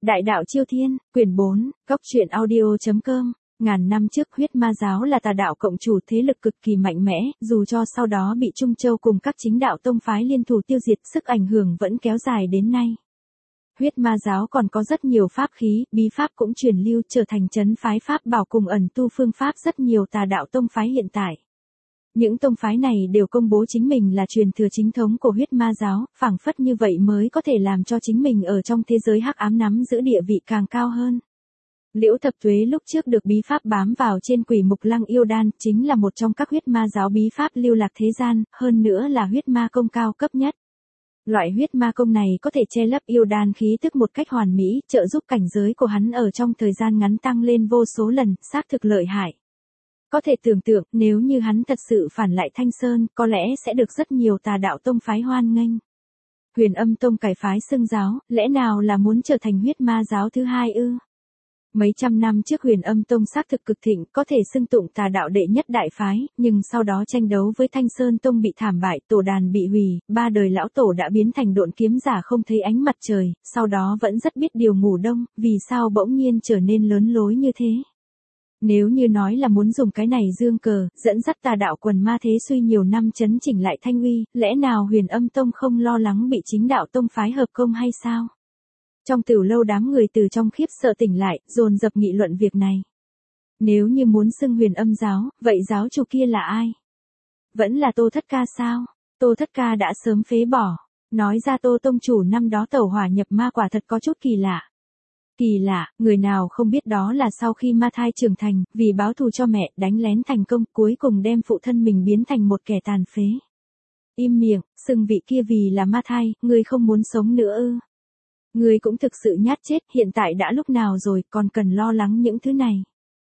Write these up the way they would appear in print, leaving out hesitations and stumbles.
Đại đạo Chiêu Thiên, quyển 4, góc truyện audio.com. Ngàn năm trước huyết ma giáo là tà đạo cộng chủ thế lực cực kỳ mạnh mẽ, dù cho sau đó bị Trung Châu cùng các chính đạo tông phái liên thủ tiêu diệt, sức ảnh hưởng vẫn kéo dài đến nay. Huyết ma giáo còn có rất nhiều pháp khí, bí pháp cũng truyền lưu, trở thành trấn phái pháp bảo cùng ẩn tu phương pháp rất nhiều tà đạo tông phái hiện tại. Những tông phái này đều công bố chính mình là truyền thừa chính thống của huyết ma giáo, phảng phất như vậy mới có thể làm cho chính mình ở trong thế giới hắc ám nắm giữ địa vị càng cao hơn. Liễu Thập Tuế lúc trước được bí pháp bám vào trên Quỷ Mục Lăng Yêu Đan, chính là một trong các huyết ma giáo bí pháp lưu lạc thế gian, hơn nữa là huyết ma công cao cấp nhất. Loại huyết ma công này có thể che lấp yêu đan khí tức một cách hoàn mỹ, trợ giúp cảnh giới của hắn ở trong thời gian ngắn tăng lên vô số lần, xác thực lợi hại. Có thể tưởng tượng, nếu như hắn thật sự phản lại Thanh Sơn, có lẽ sẽ được rất nhiều tà đạo tông phái hoan nghênh. Huyền Âm Tông cải phái xưng giáo, lẽ nào là muốn trở thành huyết ma giáo thứ hai ư? Mấy trăm năm trước Huyền Âm Tông xác thực cực thịnh, có thể xưng tụng tà đạo đệ nhất đại phái, nhưng sau đó tranh đấu với Thanh Sơn Tông bị thảm bại, tổ đàn bị hủy, ba đời lão tổ đã biến thành độn kiếm giả không thấy ánh mặt trời, sau đó vẫn rất biết điều ngủ đông, vì sao bỗng nhiên trở nên lớn lối như thế. Nếu như nói là muốn dùng cái này dương cờ, dẫn dắt tà đạo quần ma thế suy nhiều năm chấn chỉnh lại thanh uy, lẽ nào Huyền Âm Tông không lo lắng bị chính đạo tông phái hợp công hay sao? Trong Tửu Lâu đám người từ trong khiếp sợ tỉnh lại, dồn dập nghị luận việc này. Nếu như muốn xưng Huyền Âm giáo, vậy giáo chủ kia là ai? Vẫn là Tô Thất Ca sao? Tô Thất Ca đã sớm phế bỏ. Nói ra Tô tông chủ năm đó tẩu hỏa nhập ma quả thật có chút kỳ lạ. Kỳ lạ, người nào không biết đó là sau khi ma thai trưởng thành, vì báo thù cho mẹ, đánh lén thành công, cuối cùng đem phụ thân mình biến thành một kẻ tàn phế. Im miệng, xưng vị kia vì là ma thai, ngươi không muốn sống nữa ư? Ngươi cũng thực sự nhát chết, hiện tại đã lúc nào rồi, còn cần lo lắng những thứ này.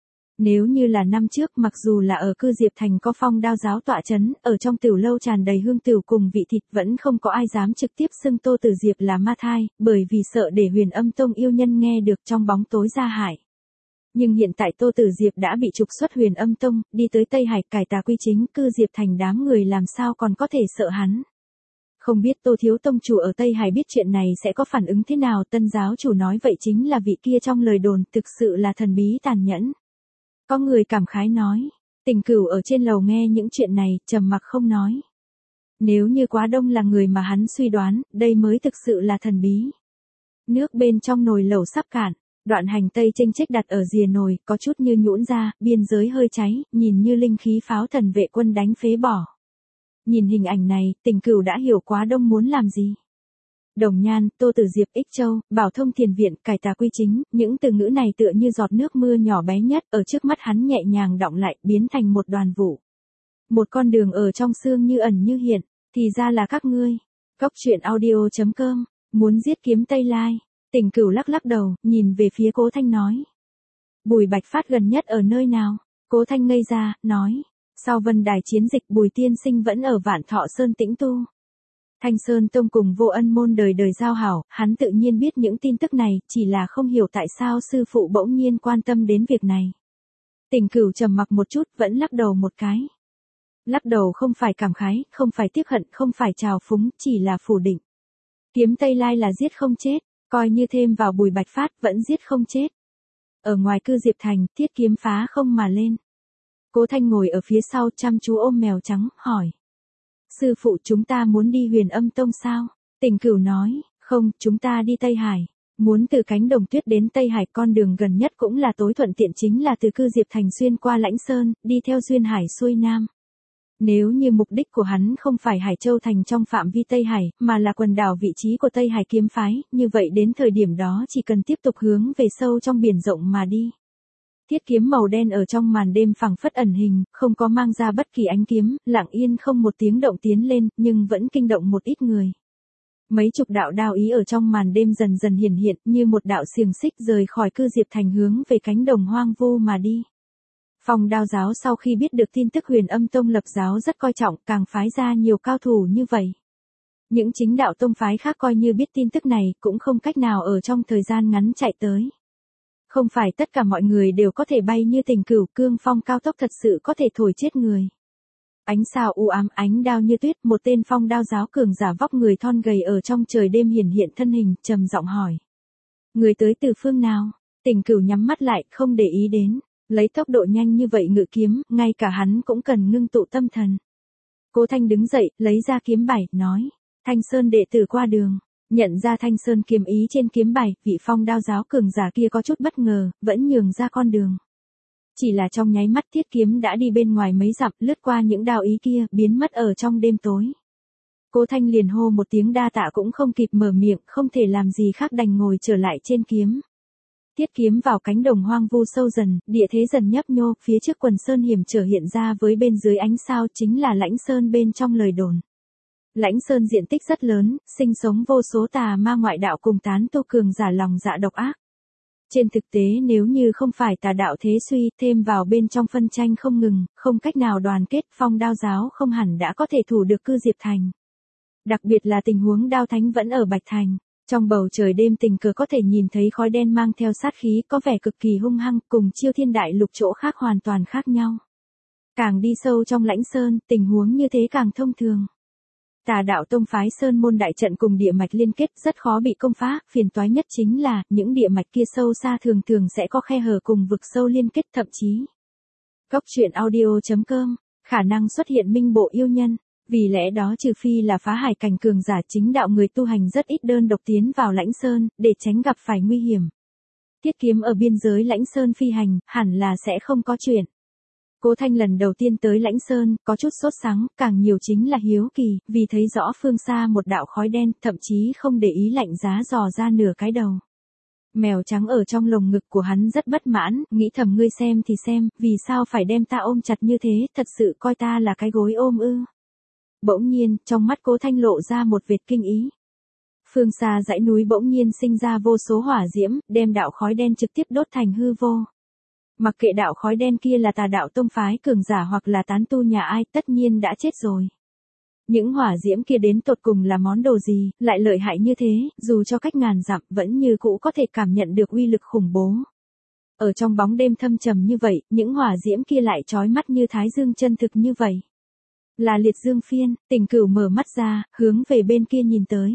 Nếu như là năm trước, mặc dù là ở Cư Diệp Thành có Phong Đao giáo tọa chấn, ở trong Tửu Lâu tràn đầy hương tửu cùng vị thịt, vẫn không có ai dám trực tiếp xưng Tô Tử Diệp là ma thai, bởi vì sợ để Huyền Âm Tông yêu nhân nghe được trong bóng tối ra hại. Nhưng hiện tại Tô Tử Diệp đã bị trục xuất Huyền Âm Tông, đi tới Tây Hải cải tà quy chính, Cư Diệp Thành đám người làm sao còn có thể sợ hắn. Không biết Tô thiếu tông chủ ở Tây Hải biết chuyện này sẽ có phản ứng thế nào, tân giáo chủ nói vậy chính là vị kia trong lời đồn, thực sự là thần bí tàn nhẫn. Có người cảm khái nói, Tình Cửu ở trên lầu nghe những chuyện này, trầm mặc không nói. Nếu như Quá Đông là người mà hắn suy đoán, đây mới thực sự là thần bí. Nước bên trong nồi lẩu sắp cạn, Đoạn Hành Tây chênh chếch đặt ở rìa nồi, có chút như nhũn ra, biên giới hơi cháy, nhìn như linh khí pháo thần vệ quân đánh phế bỏ. Nhìn hình ảnh này, Tình Cửu đã hiểu Quá Đông muốn làm gì. Đồng Nhan, Tô Tử Diệp, Ích Châu, Bảo Thông Thiền Viện, cải tà quy chính, những từ ngữ này tựa như giọt nước mưa nhỏ bé nhất, ở trước mắt hắn nhẹ nhàng đọng lại, biến thành một đoàn vũ. Một con đường ở trong xương như ẩn như hiện, thì ra là các ngươi. Góc truyện audio.com, muốn giết kiếm Tây Lai. Tình Cửu lắc lắc đầu, nhìn về phía Cố Thanh nói. Bùi Bạch Phát gần nhất ở nơi nào? Cố Thanh ngây ra, nói. Sau Vân Đài chiến dịch Bùi tiên sinh vẫn ở Vạn Thọ Sơn tĩnh tu. Thanh Sơn Tông cùng Vô Ân môn đời đời giao hảo, hắn tự nhiên biết những tin tức này, chỉ là không hiểu tại sao sư phụ bỗng nhiên quan tâm đến việc này. Tình Cửu trầm mặc một chút, vẫn lắc đầu một cái. Lắc đầu không phải cảm khái, không phải tiếc hận, không phải trào phúng, chỉ là phủ định. Kiếm Tây Lai là giết không chết, coi như thêm vào Bùi Bạch Phát vẫn giết không chết. Ở ngoài Cư Diệp Thành, thiết kiếm phá không mà lên. Cố Thanh ngồi ở phía sau chăm chú ôm mèo trắng, hỏi. Sư phụ, chúng ta muốn đi Huyền Âm Tông sao? Tình Cửu nói, không, chúng ta đi Tây Hải. Muốn từ Cánh Đồng Tuyết đến Tây Hải, con đường gần nhất cũng là tối thuận tiện, chính là từ Cư Diệp Thành xuyên qua Lãnh Sơn, đi theo Duyên Hải xuôi Nam. Nếu như mục đích của hắn không phải Hải Châu Thành trong phạm vi Tây Hải, mà là quần đảo vị trí của Tây Hải kiếm phái, như vậy đến thời điểm đó chỉ cần tiếp tục hướng về sâu trong biển rộng mà đi. Thiết kiếm màu đen ở trong màn đêm phẳng phất ẩn hình, không có mang ra bất kỳ ánh kiếm, lặng yên không một tiếng động tiến lên, nhưng vẫn kinh động một ít người. Mấy chục đạo đao ý ở trong màn đêm dần dần hiển hiện, như một đạo xiềng xích rời khỏi Cư Diệp Thành hướng về cánh đồng hoang vu mà đi. Phong Đao giáo sau khi biết được tin tức Huyền Âm Tông lập giáo rất coi trọng, càng phái ra nhiều cao thủ như vậy. Những chính đạo tông phái khác coi như biết tin tức này, cũng không cách nào ở trong thời gian ngắn chạy tới. Không phải tất cả mọi người đều có thể bay như Tình Cửu, cương phong cao tốc thật sự có thể thổi chết người. Ánh sao u ám, ánh đao như tuyết, một tên Phong Đao giáo cường giả vóc người thon gầy ở trong trời đêm hiển hiện thân hình, trầm giọng hỏi. Người tới từ phương nào? Tình Cửu nhắm mắt lại, không để ý đến. Lấy tốc độ nhanh như vậy ngự kiếm, ngay cả hắn cũng cần ngưng tụ tâm thần. Cố Thanh đứng dậy, lấy ra kiếm bài, nói. Thanh Sơn đệ tử qua đường. Nhận ra Thanh Sơn kiếm ý trên kiếm bài, vị Phong đao giáo cường giả kia có chút bất ngờ, vẫn nhường ra con đường. Chỉ là trong nháy mắt thiết kiếm đã đi bên ngoài mấy dặm, lướt qua những đao ý kia, biến mất ở trong đêm tối. Cố Thanh liền hô một tiếng đa tạ cũng không kịp mở miệng, không thể làm gì khác đành ngồi trở lại trên kiếm. Thiết kiếm vào cánh đồng hoang vu sâu dần, địa thế dần nhấp nhô, phía trước quần sơn hiểm trở hiện ra với bên dưới ánh sao chính là Lãnh Sơn bên trong lời đồn. Lãnh Sơn diện tích rất lớn, sinh sống vô số tà ma ngoại đạo cùng tán tu cường giả lòng dạ độc ác. Trên thực tế nếu như không phải tà đạo thế suy, thêm vào bên trong phân tranh không ngừng, không cách nào đoàn kết, Phong đao giáo không hẳn đã có thể thủ được cư Diệp Thành. Đặc biệt là tình huống đao thánh vẫn ở Bạch Thành. Trong bầu trời đêm tình cờ có thể nhìn thấy khói đen mang theo sát khí có vẻ cực kỳ hung hăng, cùng Chiêu Thiên Đại Lục chỗ khác hoàn toàn khác nhau. Càng đi sâu trong Lãnh Sơn, tình huống như thế càng thông thường. Tà đạo tông phái Sơn môn đại trận cùng địa mạch liên kết rất khó bị công phá, phiền toái nhất chính là, những địa mạch kia sâu xa thường thường sẽ có khe hở cùng vực sâu liên kết thậm chí. Góc truyện audio.com, khả năng xuất hiện minh bộ yêu nhân, vì lẽ đó trừ phi là phá hải cảnh cường giả chính đạo người tu hành rất ít đơn độc tiến vào Lãnh Sơn, để tránh gặp phải nguy hiểm. Thiết kiếm ở biên giới Lãnh Sơn phi hành, hẳn là sẽ không có chuyện. Cố Thanh lần đầu tiên tới Lãnh Sơn, có chút sốt sắng, càng nhiều chính là hiếu kỳ, vì thấy rõ phương xa một đạo khói đen, thậm chí không để ý lạnh giá dò ra nửa cái đầu. Mèo trắng ở trong lồng ngực của hắn rất bất mãn, nghĩ thầm ngươi xem thì xem, vì sao phải đem ta ôm chặt như thế, thật sự coi ta là cái gối ôm ư. Bỗng nhiên, trong mắt Cố Thanh lộ ra một vệt kinh ý. Phương xa dãy núi bỗng nhiên sinh ra vô số hỏa diễm, đem đạo khói đen trực tiếp đốt thành hư vô. Mặc kệ đạo khói đen kia là tà đạo tông phái cường giả hoặc là tán tu nhà ai, tất nhiên đã chết rồi. Những hỏa diễm kia đến tột cùng là món đồ gì, lại lợi hại như thế, dù cho cách ngàn dặm vẫn như cũ có thể cảm nhận được uy lực khủng bố. Ở trong bóng đêm thâm trầm như vậy, những hỏa diễm kia lại chói mắt như thái dương chân thực như vậy. Là liệt dương phiên, Tình Cửu mở mắt ra, hướng về bên kia nhìn tới.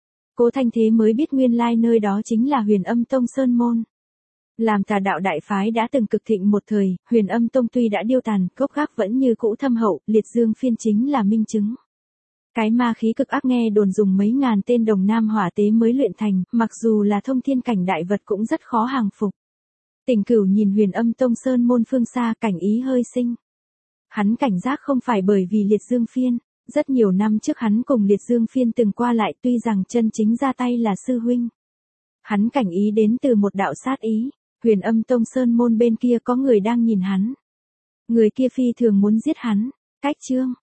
Cố Thanh thế mới biết nguyên lai nơi đó chính là Huyền Âm Tông Sơn Môn. Làm tà đạo đại phái đã từng cực thịnh một thời, Huyền Âm Tông tuy đã điêu tàn, gốc gác vẫn như cũ thâm hậu, liệt dương phiên chính là minh chứng. Cái ma khí cực ác nghe đồn dùng mấy ngàn tên đồng nam hỏa tế mới luyện thành, mặc dù là thông thiên cảnh đại vật cũng rất khó hàng phục. Tình Cửu nhìn Huyền Âm Tông Sơn Môn phương xa, cảnh ý hơi sinh. Hắn cảnh giác không phải bởi vì liệt dương phiên, rất nhiều năm trước hắn cùng liệt dương phiên từng qua lại, tuy rằng chân chính ra tay là sư huynh. Hắn cảnh ý đến từ một đạo sát ý, Huyền Âm Tông Sơn Môn bên kia có người đang nhìn hắn. Người kia phi thường muốn giết hắn. Cách chương